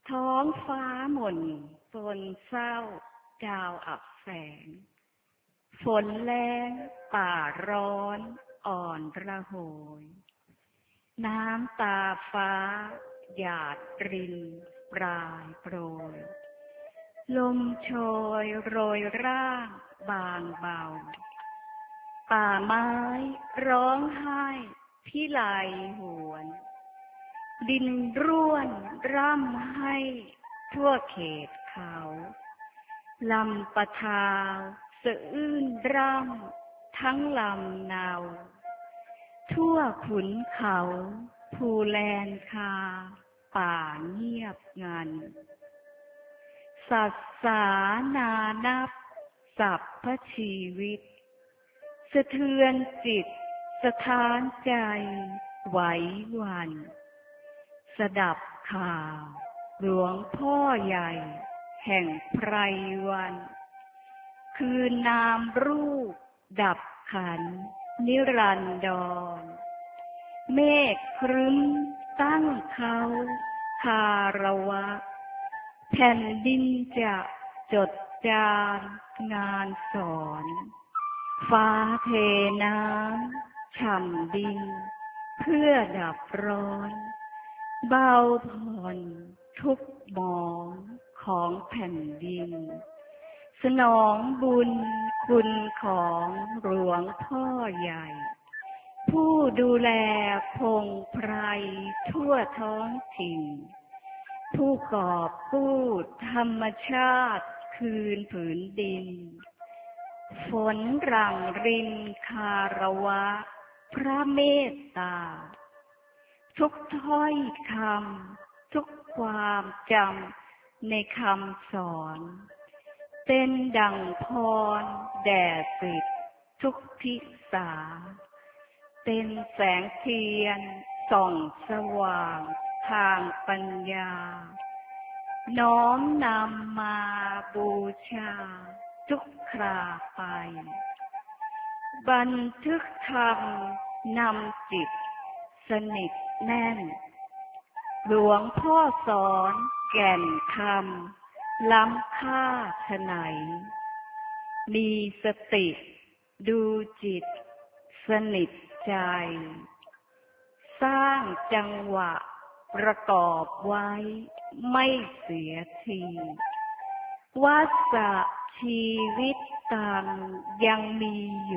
ท้องฟ้าหม่นฝนเศร้าดาวอับแสงฝนแล้งป่าร้อนอ่อนระโหยน้ำตาฟ้าหยาดรินปลายโปรยลมโชยโรยร่างบางเบาป่าไม้ร้องไห้พิไลหวนดินร่วนร่ำให้ทั่วเขตเขาลำปะทาวสะอื้นร่ำทั้งลำเนาทั่วขุนเขาภูแลนคาป่าเงียบงันสัตว์สานานับสัพพชีวิตสะเทือนจิตสะท้านใจไหวหวั่นสดับข่าวหลวงพ่อใหญ่แห่งไพรวันคืนนามรูปดับขันนิรันดรเมฆครึ้มตั้งเขาคารวะแผ่นดินจะจดจานงานสอนฟ้าเทน้ำฉ่ำดินเพื่อดับร้อนเบาผ่อนทุกหมองของแผ่นดินสนองบุญคุณของหลวงพ่อใหญ่ผู้ดูแลพงไพรทั่วท้องถิ่นผู้กอบกู้ธรรมชาติคืนผืนดินฝนหลั่งรินคารวะพระเมตตาทุกถ้อยคำทุกความจำในคำสอนเป็นดั่งพรแด่ศิษย์ทุกทิศาเป็นแสงเทียนส่องสว่างทางปัญญาน้อมนำมาบูชาทุกคราไปบันทึกธรรมนำจิตสนิทแน่นหลวงพ่อสอนแก่นธรรมล้ำค่าไฉนมีสติดูจิตสนิทใจสร้างจังหวะประกอบไว้ไม่เสียทีวัฏชีวิตต่างยังมี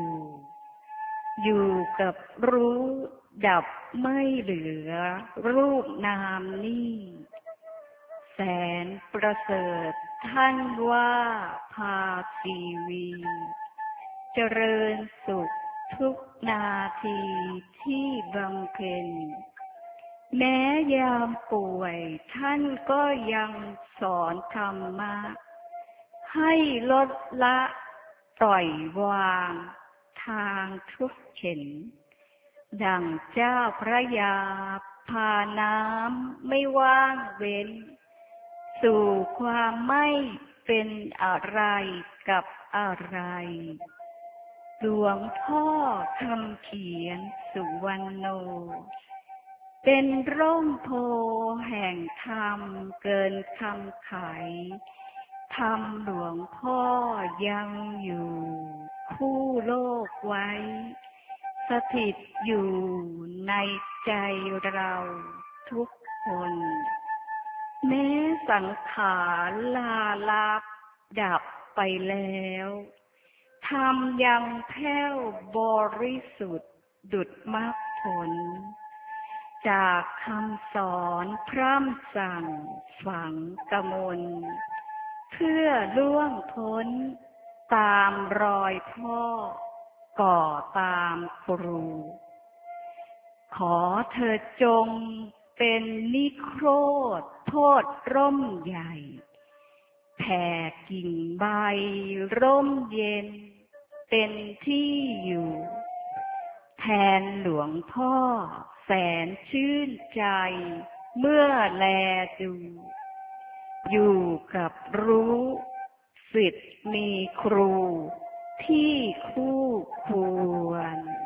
อยู่กับรู้ดับไม่เหลือรูปนามนี่แสนประเสริฐท่านว่าภาชีวีเจริญสุขทุกนาทีที่บำเพ็ญแม้ยามป่วยท่านก็ยังสอนธรรมะให้ลดละปล่อยวางทางทุกข์เข็ญดังเจ้าพระยาพาน้ำไม่ว่างเว้นสู่ความไม่เป็นอะไรกับอะไรหลวงพ่อคำเขียนสุวรรณโนเป็นร่มโพแห่งธรรมเกินคำไขธรรมหลวงพ่อยังอยู่คู่โลกไว้สถิตอยู่ในใจเราทุกคนแม้สังขารลาลับดับไปแล้วธรรมยังแผ้วบริสุทธิ์ดุจมรรคผลจากคำสอนพร่ำสั่งฝังกมลเพื่อล่วงพ้นตามรอยพ่อก่อตามครูขอเธอจงเป็นนิโครธโพธิ์ร่มใหญ่แผ่กิ่งใบร่มเย็นเป็นที่อยู่แทนหลวงพ่อแสนชื่นใจเมื่อแลดูอยู่กับรู้ศิษย์มีครูที่คู่ควร